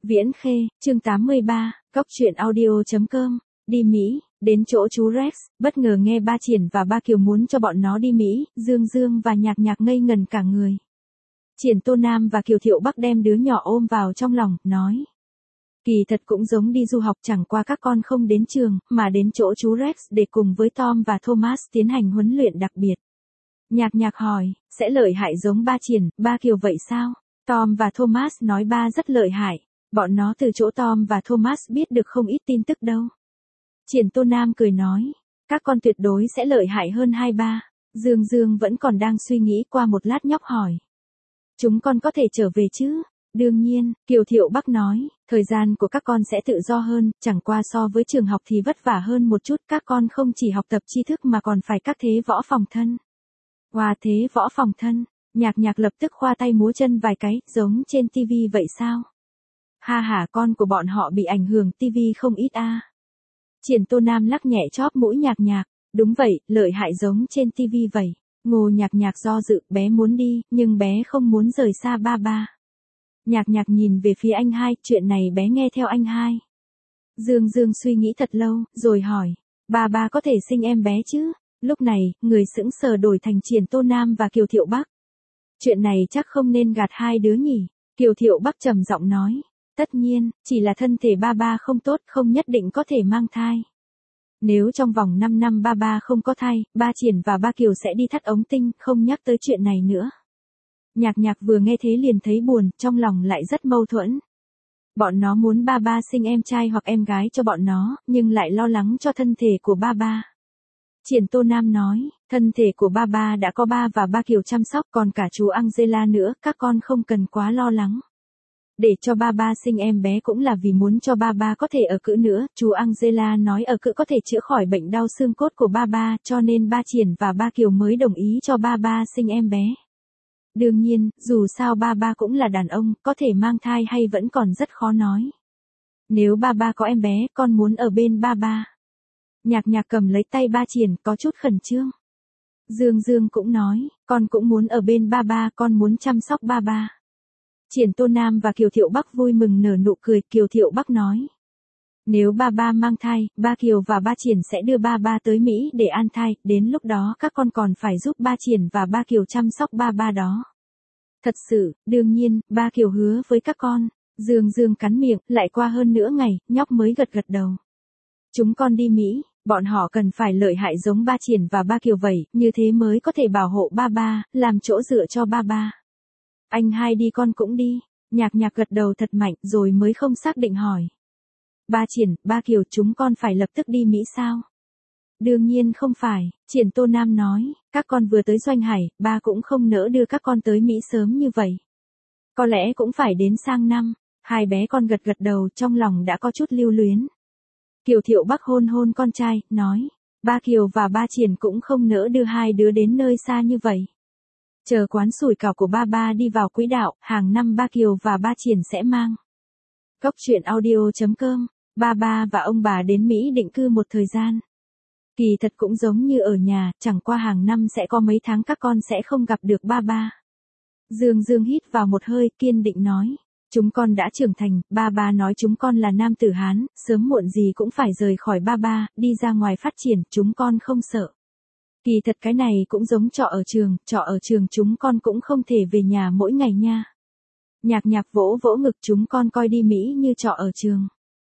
Viễn Khê, chương 83, góc truyện audio.com, đi Mỹ, đến chỗ chú Rex, bất ngờ nghe ba Triển và ba Kiều muốn cho bọn nó đi Mỹ, Dương Dương và Nhạc Nhạc ngây ngần cả người. Triển Tô Nam và Kiều Thiệu Bắc đem đứa nhỏ ôm vào trong lòng, nói. Kỳ thật cũng giống đi du học, chẳng qua các con không đến trường, mà đến chỗ chú Rex để cùng với Tom và Thomas tiến hành huấn luyện đặc biệt. Nhạc Nhạc hỏi, sẽ lợi hại giống ba Triển, ba Kiều vậy sao? Tom và Thomas nói ba rất lợi hại. Bọn nó từ chỗ Tom và Thomas biết được không ít tin tức đâu. Triển Tô Nam cười nói, các con tuyệt đối sẽ lợi hại hơn hai ba. Dương Dương vẫn còn đang suy nghĩ, qua một lát nhóc hỏi. Chúng con có thể trở về chứ? Đương nhiên, Kiều Thiệu Bắc nói, thời gian của các con sẽ tự do hơn, chẳng qua so với trường học thì vất vả hơn một chút, các con không chỉ học tập tri thức mà còn phải các thế võ phòng thân. Wow, thế võ phòng thân, Nhạc Nhạc lập tức khoa tay múa chân vài cái, giống trên TV vậy sao? Ha ha, con của bọn họ bị ảnh hưởng TV không ít a. Triển Tô Nam lắc nhẹ chóp mũi Nhạc Nhạc, đúng vậy, lợi hại giống trên TV vậy. Ngô Nhạc Nhạc do dự, bé muốn đi, nhưng bé không muốn rời xa ba ba. Nhạc Nhạc nhìn về phía anh hai, chuyện này bé nghe theo anh hai. Dương Dương suy nghĩ thật lâu, rồi hỏi, ba có thể sinh em bé chứ? Lúc này, người sững sờ đổi thành Triển Tô Nam và Kiều Thiệu Bắc. Chuyện này chắc không nên gạt hai đứa nhỉ? Kiều Thiệu Bắc trầm giọng nói. Tất nhiên, chỉ là thân thể ba không tốt, không nhất định có thể mang thai. Nếu trong vòng 5 năm ba không có thai, ba Triển và ba Kiều sẽ đi thắt ống tinh, không nhắc tới chuyện này nữa. Nhạc Nhạc vừa nghe thế liền thấy buồn, trong lòng lại rất mâu thuẫn. Bọn nó muốn ba sinh em trai hoặc em gái cho bọn nó, nhưng lại lo lắng cho thân thể của ba. Triển Tô Nam nói, thân thể của ba đã có ba và ba Kiều chăm sóc, còn cả chú Angela nữa, các con không cần quá lo lắng. Để cho ba sinh em bé cũng là vì muốn cho ba có thể ở cữ nữa, chú Angela nói ở cữ có thể chữa khỏi bệnh đau xương cốt của ba, cho nên ba Triển và ba Kiều mới đồng ý cho ba sinh em bé. Đương nhiên, dù sao ba cũng là đàn ông, có thể mang thai hay vẫn còn rất khó nói. Nếu ba có em bé, con muốn ở bên ba. Nhạc Nhạc cầm lấy tay ba Triển, có chút khẩn trương. Dương Dương cũng nói, con cũng muốn ở bên ba, con muốn chăm sóc ba. Triển Tô Nam và Kiều Thiệu Bắc vui mừng nở nụ cười, Kiều Thiệu Bắc nói. Nếu ba mang thai, ba Kiều và ba Triển sẽ đưa ba tới Mỹ để an thai, đến lúc đó các con còn phải giúp ba Triển và ba Kiều chăm sóc ba đó. Thật sự, đương nhiên, ba Kiều hứa với các con. Dương Dương cắn miệng, lại qua hơn nửa ngày, nhóc mới gật đầu. Chúng con đi Mỹ, bọn họ cần phải lợi hại giống ba Triển và ba Kiều vậy, như thế mới có thể bảo hộ ba, làm chỗ dựa cho ba. Anh hai đi con cũng đi. Nhạc Nhạc gật đầu thật mạnh rồi mới không xác định hỏi. Ba Triển, ba Kiều chúng con phải lập tức đi Mỹ sao? Đương nhiên không phải, Triển Tô Nam nói, các con vừa tới Doanh Hải, ba cũng không nỡ đưa các con tới Mỹ sớm như vậy. Có lẽ cũng phải đến sang năm. Hai bé con gật đầu, trong lòng đã có chút lưu luyến. Kiều Thiệu Bắc hôn con trai, nói, ba Kiều và ba Triển cũng không nỡ đưa hai đứa đến nơi xa như vậy. Chờ quán sủi cảo của ba đi vào quỹ đạo, hàng năm ba Kiều và ba Triển sẽ mang. Góc truyện audio.com, ba và ông bà đến Mỹ định cư một thời gian. Kỳ thật cũng giống như ở nhà, chẳng qua hàng năm sẽ có mấy tháng các con sẽ không gặp được ba. Dương Dương hít vào một hơi, kiên định nói. Chúng con đã trưởng thành, ba nói chúng con là nam tử Hán, sớm muộn gì cũng phải rời khỏi ba, đi ra ngoài phát triển, chúng con không sợ. Kỳ thật cái này cũng giống trọ ở trường chúng con cũng không thể về nhà mỗi ngày nha. Nhạc Nhạc vỗ ngực, chúng con coi đi Mỹ như trọ ở trường.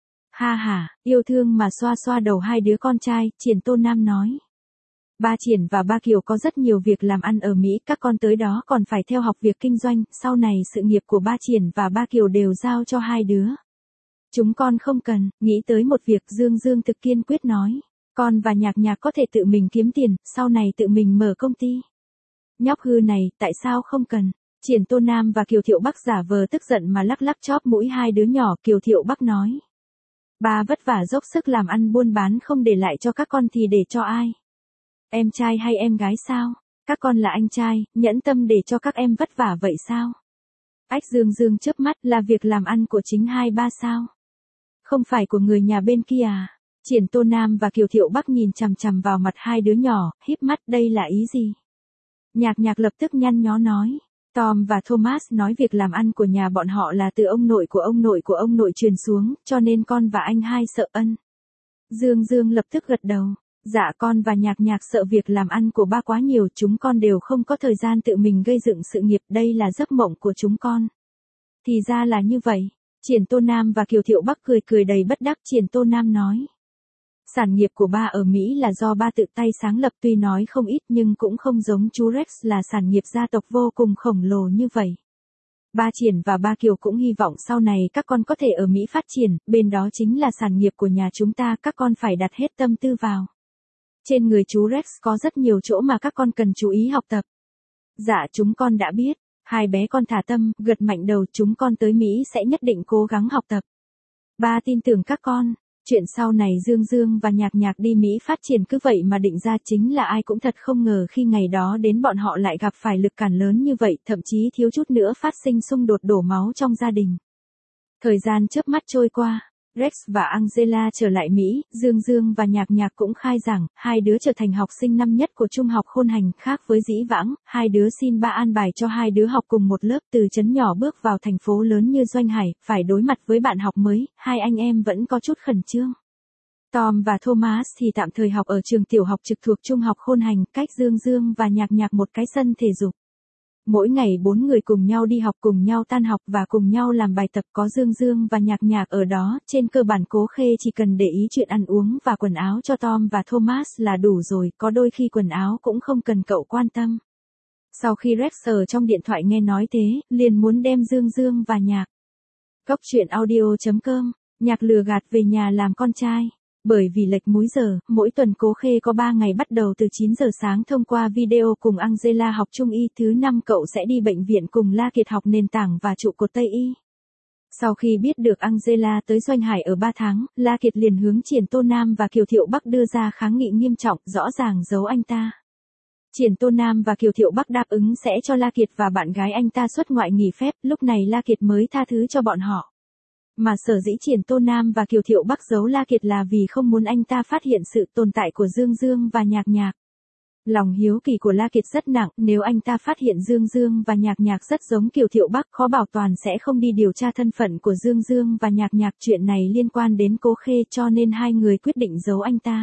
Ha ha, yêu thương mà xoa đầu hai đứa con trai, Triển Tô Nam nói. Ba Triển và ba Kiều có rất nhiều việc làm ăn ở Mỹ, các con tới đó còn phải theo học việc kinh doanh, sau này sự nghiệp của ba Triển và ba Kiều đều giao cho hai đứa. Chúng con không cần, nghĩ tới một việc, Dương Dương thực kiên quyết nói. Con và Nhạc Nhạc có thể tự mình kiếm tiền, sau này tự mình mở công ty. Nhóc hư này, tại sao không cần? Triển Tô Nam và Kiều Thiệu Bắc giả vờ tức giận mà lắc chóp mũi hai đứa nhỏ, Kiều Thiệu Bắc nói. Ba vất vả dốc sức làm ăn buôn bán không để lại cho các con thì để cho ai? Em trai hay em gái sao? Các con là anh trai, nhẫn tâm để cho các em vất vả vậy sao? Ách Dương Dương chớp mắt, là việc làm ăn của chính hai ba sao? Không phải của người nhà bên kia à? Triển Tô Nam và Kiều Thiệu Bắc nhìn chằm vào mặt hai đứa nhỏ, híp mắt, đây là ý gì? Nhạc Nhạc lập tức nhăn nhó nói. Tom và Thomas nói việc làm ăn của nhà bọn họ là từ ông nội của ông nội của ông nội truyền xuống, cho nên con và anh hai sợ ân. Dương Dương lập tức gật đầu. Dạ con và Nhạc Nhạc sợ việc làm ăn của ba quá nhiều, chúng con đều không có thời gian tự mình gây dựng sự nghiệp, đây là giấc mộng của chúng con. Thì ra là như vậy. Triển Tô Nam và Kiều Thiệu Bắc cười cười đầy bất đắc. Triển Tô Nam nói. Sản nghiệp của ba ở Mỹ là do ba tự tay sáng lập, tuy nói không ít nhưng cũng không giống chú Rex là sản nghiệp gia tộc vô cùng khổng lồ như vậy. Ba Triển và ba Kiều cũng hy vọng sau này các con có thể ở Mỹ phát triển, bên đó chính là sản nghiệp của nhà chúng ta, các con phải đặt hết tâm tư vào. Trên người chú Rex có rất nhiều chỗ mà các con cần chú ý học tập. Dạ chúng con đã biết. Hai bé con thả tâm, gật mạnh đầu, chúng con tới Mỹ sẽ nhất định cố gắng học tập. Ba tin tưởng các con. Chuyện sau này Dương Dương và Nhạc Nhạc đi Mỹ phát triển cứ vậy mà định ra, chính là ai cũng thật không ngờ khi ngày đó đến bọn họ lại gặp phải lực cản lớn như vậy, thậm chí thiếu chút nữa phát sinh xung đột đổ máu trong gia đình. Thời gian chớp mắt trôi qua. Rex và Angela trở lại Mỹ, Dương Dương và Nhạc Nhạc cũng khai giảng, hai đứa trở thành học sinh năm nhất của trung học Khôn Hành. Khác với dĩ vãng, hai đứa xin ba an bài cho hai đứa học cùng một lớp, từ trấn nhỏ bước vào thành phố lớn như Doanh Hải, phải đối mặt với bạn học mới, hai anh em vẫn có chút khẩn trương. Tom và Thomas thì tạm thời học ở trường tiểu học trực thuộc trung học Khôn Hành, cách Dương Dương và Nhạc Nhạc một cái sân thể dục. Mỗi ngày bốn người cùng nhau đi học, cùng nhau tan học và cùng nhau làm bài tập, có Dương Dương và Nhạc Nhạc ở đó, trên cơ bản Cố Khê chỉ cần để ý chuyện ăn uống và quần áo cho Tom và Thomas là đủ rồi, có đôi khi quần áo cũng không cần cậu quan tâm. Sau khi Rex ở trong điện thoại nghe nói thế, liền muốn đem Dương Dương và Nhạc. Cốc truyện audio.com, Nhạc lừa gạt về nhà làm con trai. Bởi vì lệch múi giờ, mỗi tuần Cố Khê có 3 ngày bắt đầu từ 9 giờ sáng thông qua video cùng Angela học Trung y, thứ 5 cậu sẽ đi bệnh viện cùng La Kiệt học nền tảng và trụ cột Tây y. Sau khi biết được Angela tới Doanh Hải ở 3 tháng, La Kiệt liền hướng Triển Tô Nam và Kiều Thiệu Bắc đưa ra kháng nghị nghiêm trọng, rõ ràng giấu anh ta. Triển Tô Nam và Kiều Thiệu Bắc đáp ứng sẽ cho La Kiệt và bạn gái anh ta xuất ngoại nghỉ phép, lúc này La Kiệt mới tha thứ cho bọn họ. Mà sở dĩ Triển Tô Nam và Kiều Thiệu Bắc giấu La Kiệt là vì không muốn anh ta phát hiện sự tồn tại của Dương Dương và Nhạc Nhạc. Lòng hiếu kỳ của La Kiệt rất nặng, nếu anh ta phát hiện Dương Dương và Nhạc Nhạc rất giống Kiều Thiệu Bắc, khó bảo toàn sẽ không đi điều tra thân phận của Dương Dương và Nhạc Nhạc. Chuyện này liên quan đến Cố Khê cho nên hai người quyết định giấu anh ta.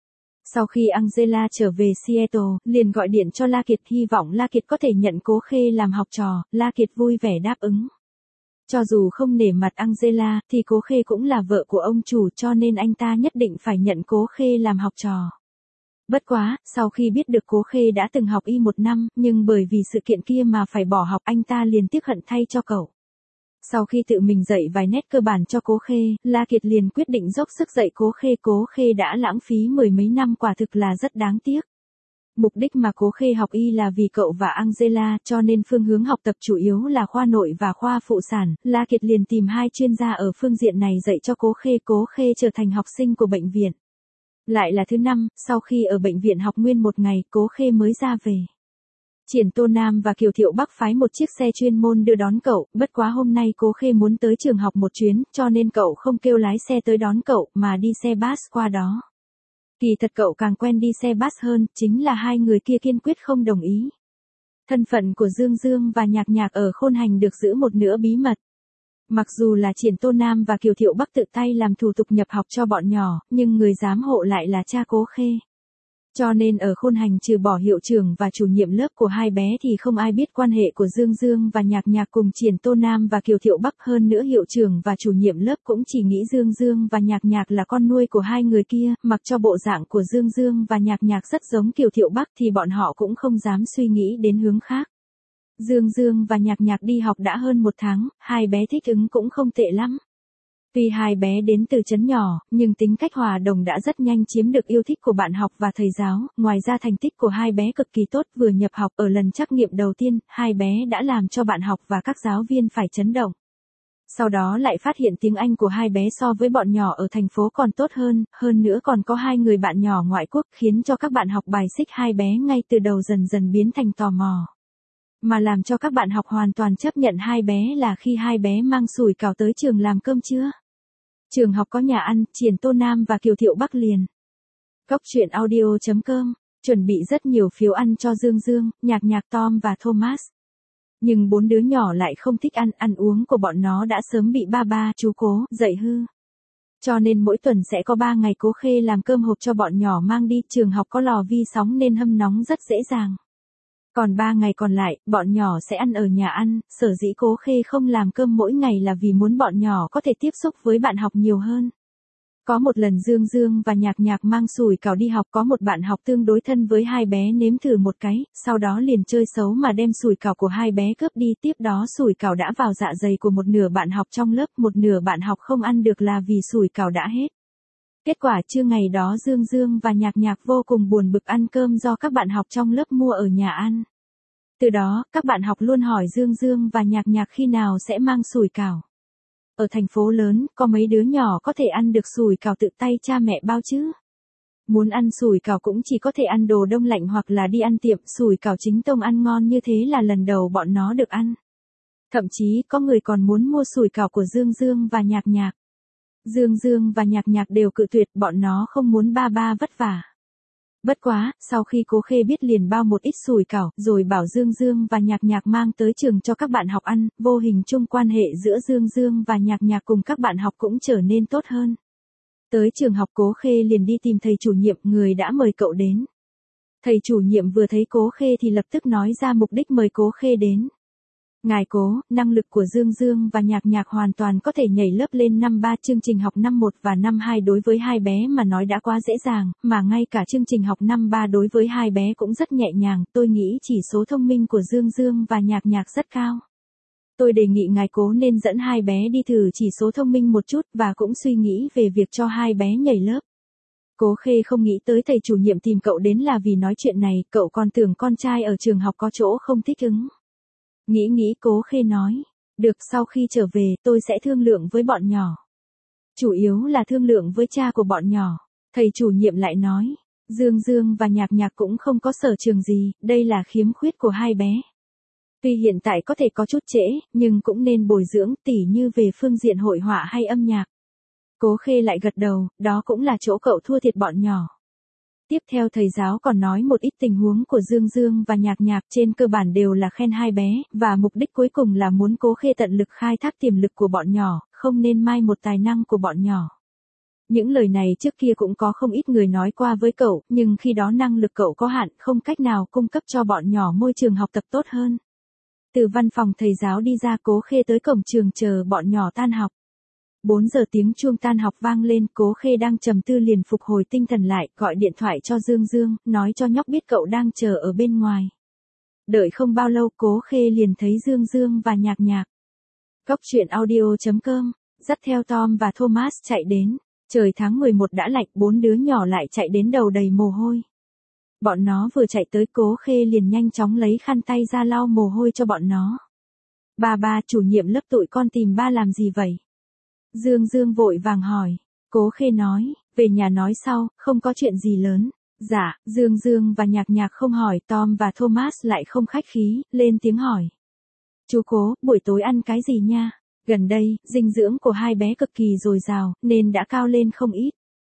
Sau khi Angela trở về Seattle, liền gọi điện cho La Kiệt, hy vọng La Kiệt có thể nhận Cố Khê làm học trò. La Kiệt vui vẻ đáp ứng. Cho dù không nể mặt Angela, thì Cố Khê cũng là vợ của ông chủ, cho nên anh ta nhất định phải nhận Cố Khê làm học trò. Bất quá, sau khi biết được Cố Khê đã từng học y 1 năm, nhưng bởi vì sự kiện kia mà phải bỏ học, anh ta liền tiếc hận thay cho cậu. Sau khi tự mình dạy vài nét cơ bản cho Cố Khê, La Kiệt liền quyết định dốc sức dạy Cố Khê. Cố Khê đã lãng phí 10 mấy năm, quả thực là rất đáng tiếc. Mục đích mà Cố Khê học y là vì cậu và Angela, cho nên phương hướng học tập chủ yếu là khoa nội và khoa phụ sản. La Kiệt liền tìm hai chuyên gia ở phương diện này dạy cho Cố Khê. Cố Khê trở thành học sinh của bệnh viện. Lại là thứ 5, sau khi ở bệnh viện học nguyên 1 ngày, Cố Khê mới ra về. Triển Tô Nam và Kiều Thiệu Bắc phái một chiếc xe chuyên môn đưa đón cậu, bất quá hôm nay Cố Khê muốn tới trường học một chuyến, cho nên cậu không kêu lái xe tới đón cậu, mà đi xe bus qua đó. Kỳ thật cậu càng quen đi xe bus hơn, chính là hai người kia kiên quyết không đồng ý. Thân phận của Dương Dương và Nhạc Nhạc ở Khôn Hành được giữ một nửa bí mật. Mặc dù là Triển Tô Nam và Kiều Thiệu Bắc tự tay làm thủ tục nhập học cho bọn nhỏ, nhưng người giám hộ lại là cha Cố Khê. Cho nên ở Khôn Hành trừ bỏ hiệu trưởng và chủ nhiệm lớp của hai bé thì không ai biết quan hệ của Dương Dương và Nhạc Nhạc cùng Triển Tô Nam và Kiều Thiệu Bắc. Hơn nữa hiệu trưởng và chủ nhiệm lớp cũng chỉ nghĩ Dương Dương và Nhạc Nhạc là con nuôi của hai người kia, mặc cho bộ dạng của Dương Dương và Nhạc Nhạc rất giống Kiều Thiệu Bắc thì bọn họ cũng không dám suy nghĩ đến hướng khác. Dương Dương và Nhạc Nhạc đi học đã hơn 1 tháng, hai bé thích ứng cũng không tệ lắm. Tuy hai bé đến từ trấn nhỏ, nhưng tính cách hòa đồng đã rất nhanh chiếm được yêu thích của bạn học và thầy giáo. Ngoài ra thành tích của hai bé cực kỳ tốt, vừa nhập học ở lần trắc nghiệm đầu tiên, hai bé đã làm cho bạn học và các giáo viên phải chấn động. Sau đó lại phát hiện tiếng Anh của hai bé so với bọn nhỏ ở thành phố còn tốt hơn nữa còn có hai người bạn nhỏ ngoại quốc, khiến cho các bạn học bài xích hai bé ngay từ đầu, dần dần biến thành tò mò. Mà làm cho các bạn học hoàn toàn chấp nhận hai bé là khi hai bé mang sủi cảo tới trường làm cơm trưa. Trường học có nhà ăn, Triển Tô Nam và Kiều Thiệu Bắc liền. Cốc truyện audio.com, chuẩn bị rất nhiều phiếu ăn cho Dương Dương, Nhạc Nhạc, Tom và Thomas. Nhưng 4 đứa nhỏ lại không thích ăn uống của bọn nó đã sớm bị ba chú Cố dạy hư. Cho nên mỗi tuần sẽ có 3 ngày Cố Khê làm cơm hộp cho bọn nhỏ mang đi, trường học có lò vi sóng nên hâm nóng rất dễ dàng. Còn 3 ngày còn lại, bọn nhỏ sẽ ăn ở nhà ăn, sở dĩ Cố Khê không làm cơm mỗi ngày là vì muốn bọn nhỏ có thể tiếp xúc với bạn học nhiều hơn. Có một lần Dương Dương và Nhạc Nhạc mang sủi cảo đi học, có một bạn học tương đối thân với hai bé nếm thử một cái, sau đó liền chơi xấu mà đem sủi cảo của hai bé cướp đi, tiếp đó sủi cảo đã vào dạ dày của một nửa bạn học trong lớp, một nửa bạn học không ăn được là vì sủi cảo đã hết. Kết quả trưa ngày đó Dương Dương và Nhạc Nhạc vô cùng buồn bực ăn cơm do các bạn học trong lớp mua ở nhà ăn. Từ đó, các bạn học luôn hỏi Dương Dương và Nhạc Nhạc khi nào sẽ mang sủi cảo. Ở thành phố lớn, có mấy đứa nhỏ có thể ăn được sủi cảo tự tay cha mẹ bao chứ? Muốn ăn sủi cảo cũng chỉ có thể ăn đồ đông lạnh hoặc là đi ăn tiệm, sủi cảo chính tông ăn ngon như thế là lần đầu bọn nó được ăn. Thậm chí có người còn muốn mua sủi cảo của Dương Dương và Nhạc Nhạc. Dương Dương và Nhạc Nhạc đều cự tuyệt, bọn nó không muốn ba vất vả. Bất quá, sau khi Cố Khê biết liền bao một ít sủi cảo, rồi bảo Dương Dương và Nhạc Nhạc mang tới trường cho các bạn học ăn, vô hình chung quan hệ giữa Dương Dương và Nhạc Nhạc cùng các bạn học cũng trở nên tốt hơn. Tới trường học Cố Khê liền đi tìm thầy chủ nhiệm, người đã mời cậu đến. Thầy chủ nhiệm vừa thấy Cố Khê thì lập tức nói ra mục đích mời Cố Khê đến. Ngài Cố, năng lực của Dương Dương và Nhạc Nhạc hoàn toàn có thể nhảy lớp lên năm 3, chương trình học năm 1 và năm 2 đối với hai bé mà nói đã quá dễ dàng, mà ngay cả chương trình học năm 3 đối với hai bé cũng rất nhẹ nhàng, tôi nghĩ chỉ số thông minh của Dương Dương và Nhạc Nhạc rất cao. Tôi đề nghị ngài Cố nên dẫn hai bé đi thử chỉ số thông minh một chút và cũng suy nghĩ về việc cho hai bé nhảy lớp. Cố Khê không nghĩ tới thầy chủ nhiệm tìm cậu đến là vì nói chuyện này, cậu còn tưởng con trai ở trường học có chỗ không thích ứng. Nghĩ Cố Khê nói, được, sau khi trở về tôi sẽ thương lượng với bọn nhỏ. Chủ yếu là thương lượng với cha của bọn nhỏ. Thầy chủ nhiệm lại nói, Dương Dương và Nhạc Nhạc cũng không có sở trường gì, đây là khiếm khuyết của hai bé. Tuy hiện tại có thể có chút trễ, nhưng cũng nên bồi dưỡng, tỉ như về phương diện hội họa hay âm nhạc. Cố Khê lại gật đầu, đó cũng là chỗ cậu thua thiệt bọn nhỏ. Tiếp theo thầy giáo còn nói một ít tình huống của Dương Dương và Nhạc Nhạc, trên cơ bản đều là khen hai bé, và mục đích cuối cùng là muốn Cố Khê tận lực khai thác tiềm lực của bọn nhỏ, không nên mai một tài năng của bọn nhỏ. Những lời này trước kia cũng có không ít người nói qua với cậu, nhưng khi đó năng lực cậu có hạn, không cách nào cung cấp cho bọn nhỏ môi trường học tập tốt hơn. Từ văn phòng thầy giáo đi ra, Cố Khê tới cổng trường chờ bọn nhỏ tan học. 4 giờ tiếng chuông tan học vang lên, Cố Khê đang trầm tư liền phục hồi tinh thần lại, gọi điện thoại cho Dương Dương, nói cho nhóc biết cậu đang chờ ở bên ngoài. Đợi không bao lâu Cố Khê liền thấy Dương Dương và Nhạc Nhạc. Cóc truyện audio.com, dắt theo Tom và Thomas chạy đến. Trời tháng 11 đã lạnh, 4 đứa nhỏ lại chạy đến đầu đầy mồ hôi. Bọn nó vừa chạy tới Cố Khê liền nhanh chóng lấy khăn tay ra lau mồ hôi cho bọn nó. Ba, chủ nhiệm lớp tụi con tìm ba làm gì vậy? Dương Dương vội vàng hỏi. Cố Khê nói, về nhà nói sau, không có chuyện gì lớn. Dạ, Dương Dương và Nhạc Nhạc không hỏi, Tom và Thomas lại không khách khí, lên tiếng hỏi. Chú Cố, buổi tối ăn cái gì nha? Gần đây, dinh dưỡng của hai bé cực kỳ dồi dào, nên đã cao lên không ít.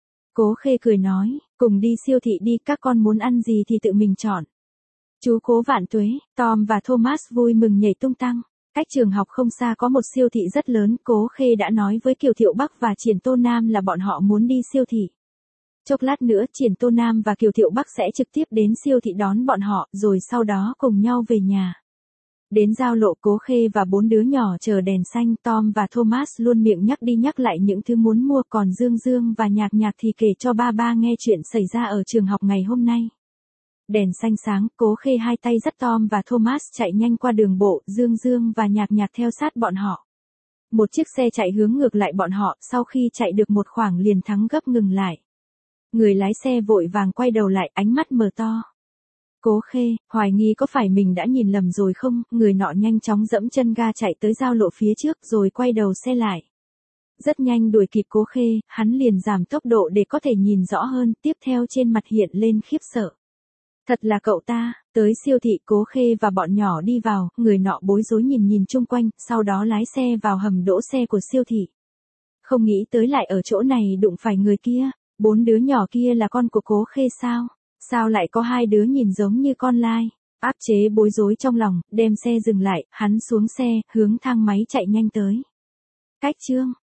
Cố Khê cười nói, cùng đi siêu thị đi, các con muốn ăn gì thì tự mình chọn. Chú Cố vạn tuế, Tom và Thomas vui mừng nhảy tung tăng. Cách trường học không xa có một siêu thị rất lớn, Cố Khê đã nói với Kiều Thiệu Bắc và Triển Tô Nam là bọn họ muốn đi siêu thị. Chốc lát nữa Triển Tô Nam và Kiều Thiệu Bắc sẽ trực tiếp đến siêu thị đón bọn họ, rồi sau đó cùng nhau về nhà. Đến giao lộ, Cố Khê và 4 đứa nhỏ chờ đèn xanh, Tom và Thomas luôn miệng nhắc đi nhắc lại những thứ muốn mua, còn Dương Dương và Nhạc Nhạc thì kể cho ba nghe chuyện xảy ra ở trường học ngày hôm nay. Đèn xanh sáng, Cố Khê hai tay dắt Tom và Thomas chạy nhanh qua đường bộ, Dương Dương và Nhạc Nhạc theo sát bọn họ. Một chiếc xe chạy hướng ngược lại bọn họ, sau khi chạy được một khoảng liền thắng gấp ngừng lại. Người lái xe vội vàng quay đầu lại, ánh mắt mở to. Cố Khê, hoài nghi có phải mình đã nhìn lầm rồi không? Người nọ nhanh chóng dẫm chân ga chạy tới giao lộ phía trước rồi quay đầu xe lại. Rất nhanh đuổi kịp Cố Khê, hắn liền giảm tốc độ để có thể nhìn rõ hơn, tiếp theo trên mặt hiện lên khiếp sợ. Thật là cậu ta. Tới siêu thị, Cố Khê và bọn nhỏ đi vào, người nọ bối rối nhìn chung quanh, sau đó lái xe vào hầm đỗ xe của siêu thị. Không nghĩ tới lại ở chỗ này đụng phải người kia, 4 đứa nhỏ kia là con của Cố Khê sao? Sao lại có hai đứa nhìn giống như con lai? Áp chế bối rối trong lòng, đem xe dừng lại, hắn xuống xe, hướng thang máy chạy nhanh tới. Cách Trương